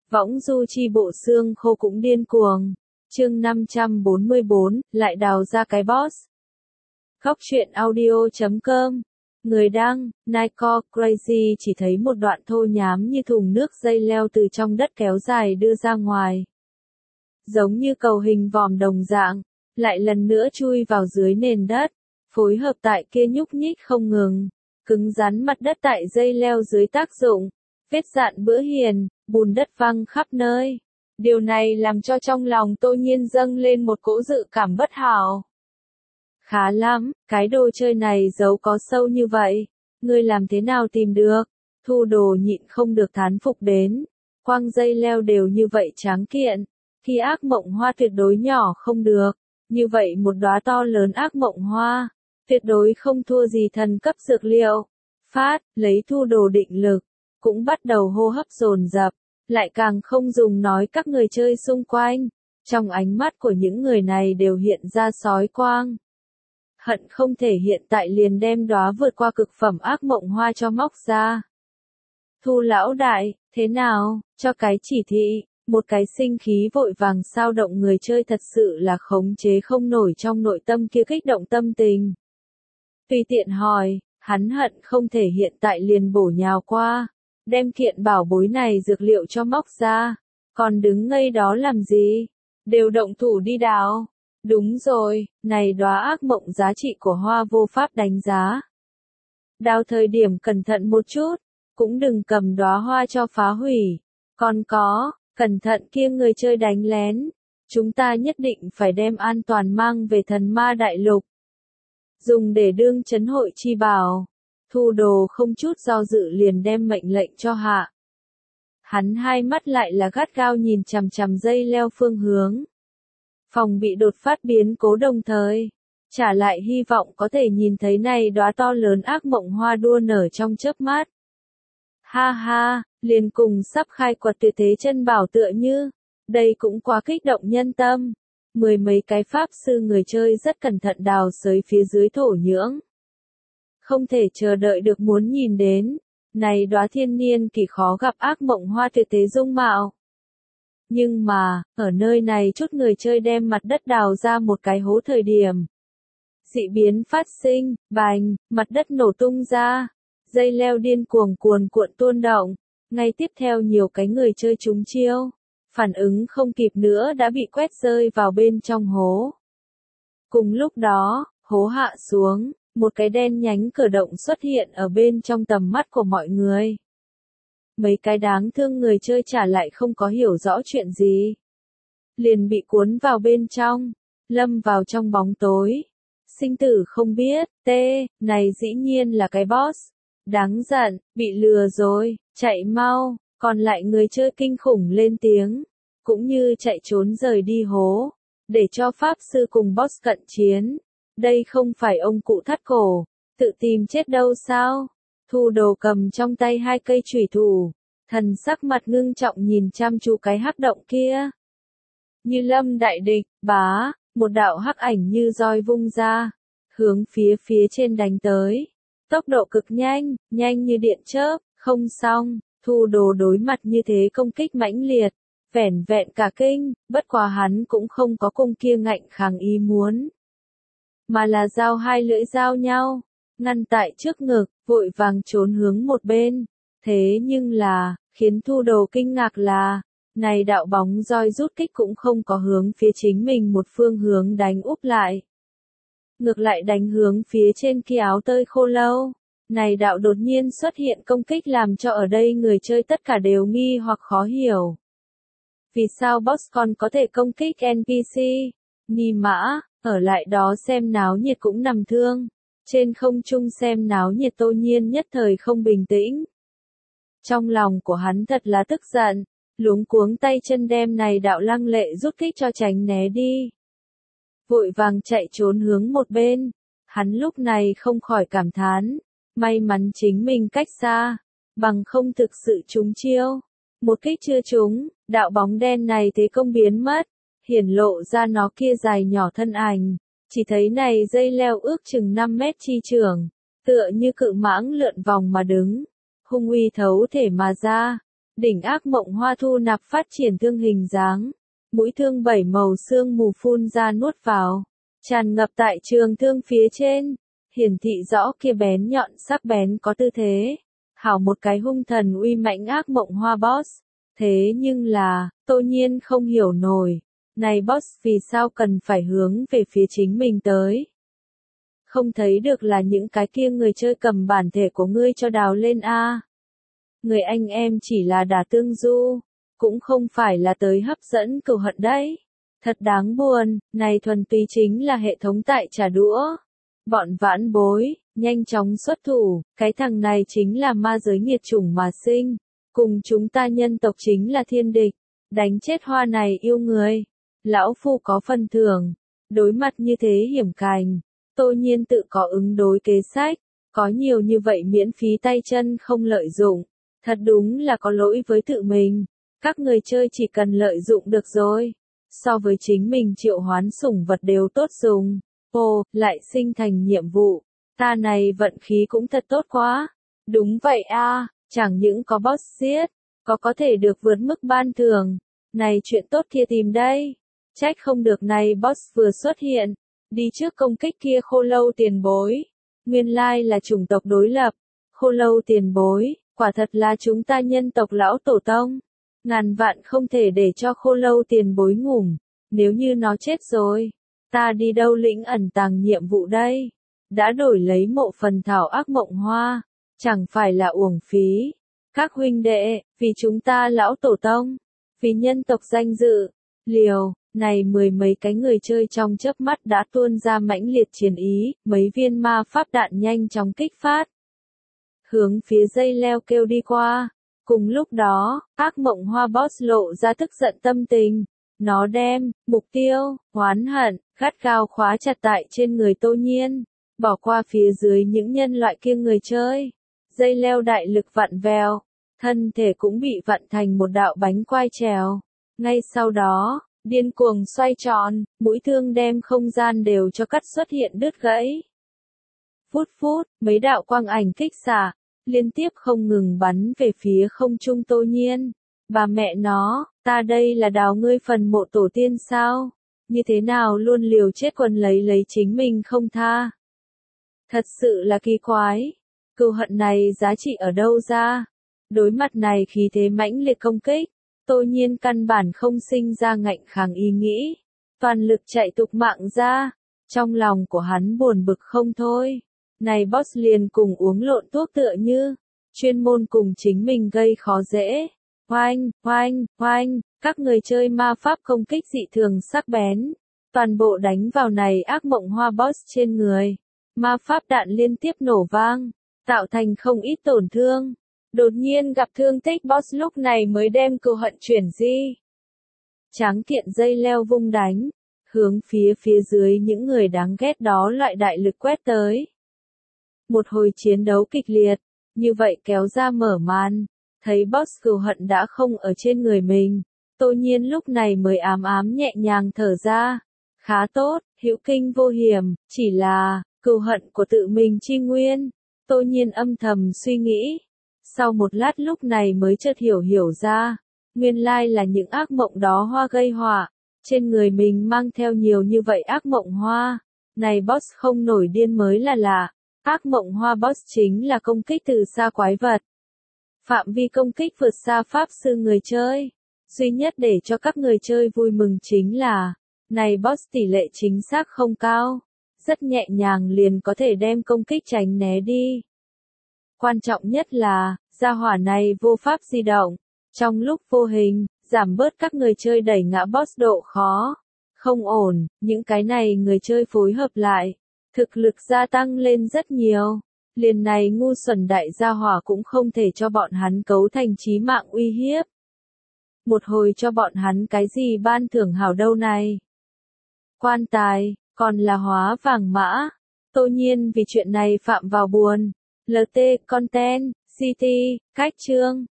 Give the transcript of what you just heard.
Võng du chi bộ xương khô cũng điên cuồng. Chương 544, lại đào ra cái boss. Góc truyện audio.com. Người đăng, Nico Crazy chỉ thấy một đoạn thô nhám như thùng nước dây leo từ trong đất kéo dài đưa ra ngoài. Giống như cầu hình vòm đồng dạng, lại lần nữa chui vào dưới nền đất, phối hợp tại kia nhúc nhích không ngừng, cứng rắn mặt đất tại dây leo dưới tác dụng, vết dạn bữa hiền, bùn đất văng khắp nơi. Điều này làm cho trong lòng Tô Nhiên dâng lên một cỗ dự cảm bất hảo. Khá lắm, cái đồ chơi này giấu có sâu như vậy, ngươi làm thế nào tìm được? Thu Đồ nhịn không được thán phục đến. Quang dây leo đều như vậy tráng kiện, khi ác mộng hoa tuyệt đối nhỏ không được, như vậy một đóa to lớn ác mộng hoa, tuyệt đối không thua gì thần cấp dược liệu. Phát, lấy Thu Đồ định lực, cũng bắt đầu hô hấp dồn dập, lại càng không dùng nói các người chơi xung quanh, trong ánh mắt của những người này đều hiện ra sói quang. Hận không thể hiện tại liền đem đóa vượt qua cực phẩm ác mộng hoa cho móc ra. Thu lão đại, thế nào, cho cái chỉ thị, một cái sinh khí vội vàng sao động người chơi thật sự là khống chế không nổi trong nội tâm kia kích động tâm tình. Tùy tiện hỏi, hắn hận không thể hiện tại liền bổ nhào qua, đem kiện bảo bối này dược liệu cho móc ra, còn đứng ngây đó làm gì, đều động thủ đi đào. Đúng rồi, này đóa ác mộng giá trị của hoa vô pháp đánh giá. Đào thời điểm cẩn thận một chút, cũng đừng cầm đóa hoa cho phá hủy. Còn có, cẩn thận kia người chơi đánh lén. Chúng ta nhất định phải đem an toàn mang về thần ma đại lục. Dùng để đương trấn hội chi bảo. Thu Đồ không chút do dự liền đem mệnh lệnh cho hạ. Hắn hai mắt lại là gắt gao nhìn chằm chằm dây leo phương hướng. Phòng bị đột phát biến cố đồng thời, trả lại hy vọng có thể nhìn thấy này đóa to lớn ác mộng hoa đua nở trong chớp mắt. Ha ha, liền cùng sắp khai quật tuyệt thế chân bảo tựa như, đây cũng quá kích động nhân tâm. Mười mấy cái pháp sư người chơi rất cẩn thận đào xới phía dưới thổ nhưỡng. Không thể chờ đợi được muốn nhìn đến, này đóa thiên niên kỳ khó gặp ác mộng hoa tuyệt thế dung mạo. Nhưng mà, ở nơi này chút người chơi đem mặt đất đào ra một cái hố thời điểm. Dị biến phát sinh, bành, mặt đất nổ tung ra, dây leo điên cuồng cuồn cuộn tuôn động, ngay tiếp theo nhiều cái người chơi trúng chiêu, phản ứng không kịp nữa đã bị quét rơi vào bên trong hố. Cùng lúc đó, hố hạ xuống, một cái đen nhánh cử động xuất hiện ở bên trong tầm mắt của mọi người. Mấy cái đáng thương người chơi trả lại không có hiểu rõ chuyện gì. Liền bị cuốn vào bên trong, lâm vào trong bóng tối. Sinh tử không biết, này dĩ nhiên là cái boss. Đáng giận, bị lừa rồi, chạy mau, còn lại người chơi kinh khủng lên tiếng. Cũng như chạy trốn rời đi hố, để cho pháp sư cùng boss cận chiến. Đây không phải ông cụ thắt cổ, tự tìm chết đâu sao? Thu Đồ cầm trong tay hai cây chủy thủ, thần sắc mặt ngưng trọng nhìn chăm chú cái hắc động kia. Như lâm đại địch, bá, một đạo hắc ảnh như roi vung ra, hướng phía trên đánh tới. Tốc độ cực nhanh, nhanh như điện chớp, không xong, Thu Đồ đối mặt như thế công kích mãnh liệt, vẻn vẹn cả kinh, bất quá hắn cũng không có cung kia ngạnh kháng ý muốn. Mà là dao hai lưỡi giao nhau, ngăn tại trước ngực, vội vàng trốn hướng một bên. Thế nhưng là, khiến Thu Đồ kinh ngạc là, này đạo bóng roi rút kích cũng không có hướng phía chính mình một phương hướng đánh úp lại. Ngược lại đánh hướng phía trên kia áo tơi khô lâu. Này đạo đột nhiên xuất hiện công kích làm cho ở đây người chơi tất cả đều nghi hoặc khó hiểu. Vì sao boss còn có thể công kích NPC? Ni mã, ở lại đó xem náo nhiệt cũng nằm thương. Trên không trung xem náo nhiệt Tô Nhiên nhất thời không bình tĩnh. Trong lòng của hắn thật là tức giận, luống cuống tay chân đem này đạo lăng lệ rút kích cho tránh né đi. Vội vàng chạy trốn hướng một bên, hắn lúc này không khỏi cảm thán, may mắn chính mình cách xa, bằng không thực sự trúng chiêu. Một kích chưa trúng, đạo bóng đen này thế công biến mất, hiển lộ ra nó kia dài nhỏ thân ảnh, chỉ thấy này dây leo ước chừng 5 mét chi trường, tựa như cự mãng lượn vòng mà đứng, hung uy thấu thể mà ra, Đỉnh ác mộng hoa thu nạp phát triển thương hình dáng. Mũi thương 7 màu sương mù phun ra nuốt vào. Tràn ngập tại trường thương phía trên. Hiển thị rõ kia bén nhọn sắc bén có tư thế. Hảo một cái hung thần uy mãnh ác mộng hoa boss. Thế nhưng là, Tô Nhiên không hiểu nổi. Này boss vì sao cần phải hướng về phía chính mình tới. Không thấy được là những cái kia người chơi cầm bản thể của ngươi cho đào lên a. Người anh em chỉ là đả tương du, cũng không phải là tới hấp dẫn cừu hận đấy. Thật đáng buồn, này thuần túy chính là hệ thống tại trả đũa. Bọn vãn bối, nhanh chóng xuất thủ, cái thằng này chính là ma giới nghiệt chủng mà sinh. Cùng chúng ta nhân tộc chính là thiên địch, đánh chết hoa này yêu người. Lão phu có phần thưởng, đối mặt như thế hiểm cành. Tô Nhiên tự có ứng đối kế sách, có nhiều như vậy miễn phí tay chân không lợi dụng. Thật đúng là có lỗi với tự mình. Các người chơi chỉ cần lợi dụng được rồi. So với chính mình triệu hoán sủng vật đều tốt dùng. Ồ, lại sinh thành nhiệm vụ. Ta này vận khí cũng thật tốt quá. Đúng vậy a, chẳng những có boss giết, có thể được vượt mức ban thường. Này chuyện tốt kia tìm đây. Trách không được này boss vừa xuất hiện. Đi trước công kích kia khô lâu tiền bối. Nguyên lai là chủng tộc đối lập. Khô lâu tiền bối, quả thật là chúng ta nhân tộc lão tổ tông. Ngàn vạn không thể để cho khô lâu tiền bối ngủm. Nếu như nó chết rồi, ta đi đâu lĩnh ẩn tàng nhiệm vụ đây? Đã đổi lấy mộ phần thảo ác mộng hoa, chẳng phải là uổng phí. Các huynh đệ, vì chúng ta lão tổ tông, vì nhân tộc danh dự, liều, này mười mấy cái người chơi trong chớp mắt đã tuôn ra mãnh liệt chiến ý, mấy viên ma pháp đạn nhanh chóng kích phát. Hướng phía dây leo kêu đi qua. Cùng lúc đó, ác mộng hoa boss lộ ra tức giận tâm tình. Nó đem, mục tiêu, oán hận, gắt gao khóa chặt tại trên người Tô Nhiên. Bỏ qua phía dưới những nhân loại kia người chơi. Dây leo đại lực vặn vèo. Thân thể cũng bị vặn thành một đạo bánh quai trèo. Ngay sau đó, điên cuồng xoay tròn, mũi thương đem không gian đều cho cắt xuất hiện đứt gãy. Phút phút, mấy đạo quang ảnh kích xạ, liên tiếp không ngừng bắn về phía không trung Tô Nhiên. Bà mẹ nó, ta đây là đào ngươi phần mộ tổ tiên sao? Như thế nào luôn liều chết quần lấy chính mình không tha? Thật sự là kỳ quái. Cừu hận này giá trị ở đâu ra? Đối mặt này khí thế mãnh liệt công kích, Tô Nhiên căn bản không sinh ra ngạnh kháng ý nghĩ. Toàn lực chạy tục mạng ra. Trong lòng của hắn buồn bực không thôi. Này boss liền cùng uống lộn thuốc tựa như, chuyên môn cùng chính mình gây khó dễ. Oanh, oanh, oanh, các người chơi ma pháp công kích dị thường sắc bén. Toàn bộ đánh vào này ác mộng hoa boss trên người. Ma pháp đạn liên tiếp nổ vang, tạo thành không ít tổn thương. Đột nhiên gặp thương tích boss lúc này mới đem cừu hận chuyển di. Tráng kiện dây leo vung đánh, hướng phía dưới những người đáng ghét đó loại đại lực quét tới. Một hồi chiến đấu kịch liệt, như vậy kéo ra mở màn, thấy boss cừu hận đã không ở trên người mình, Tô Nhiên lúc này mới ám ám nhẹ nhàng thở ra. Khá tốt, hữu kinh vô hiểm, chỉ là, cừu hận của tự mình chi nguyên. Tô Nhiên âm thầm suy nghĩ. Sau một lát lúc này mới chợt hiểu ra, nguyên lai là những ác mộng đó hoa gây họa, trên người mình mang theo nhiều như vậy ác mộng hoa. Này boss không nổi điên mới là lạ. Ác mộng hoa boss chính là công kích từ xa quái vật. Phạm vi công kích vượt xa pháp sư người chơi. Duy nhất để cho các người chơi vui mừng chính là, này boss tỷ lệ chính xác không cao. Rất nhẹ nhàng liền có thể đem công kích tránh né đi. Quan trọng nhất là, gia hỏa này vô pháp di động. Trong lúc vô hình, giảm bớt các người chơi đẩy ngã boss độ khó. Không ổn, những cái này người chơi phối hợp lại. Thực lực gia tăng lên rất nhiều. Liền này ngu xuẩn đại gia hỏa cũng không thể cho bọn hắn cấu thành chí mạng uy hiếp. Một hồi cho bọn hắn cái gì ban thưởng hảo đâu này. Quan tài, còn là hóa vàng mã. Tô Nhiên vì chuyện này phạm vào buồn. LT Content, CT, cách chương.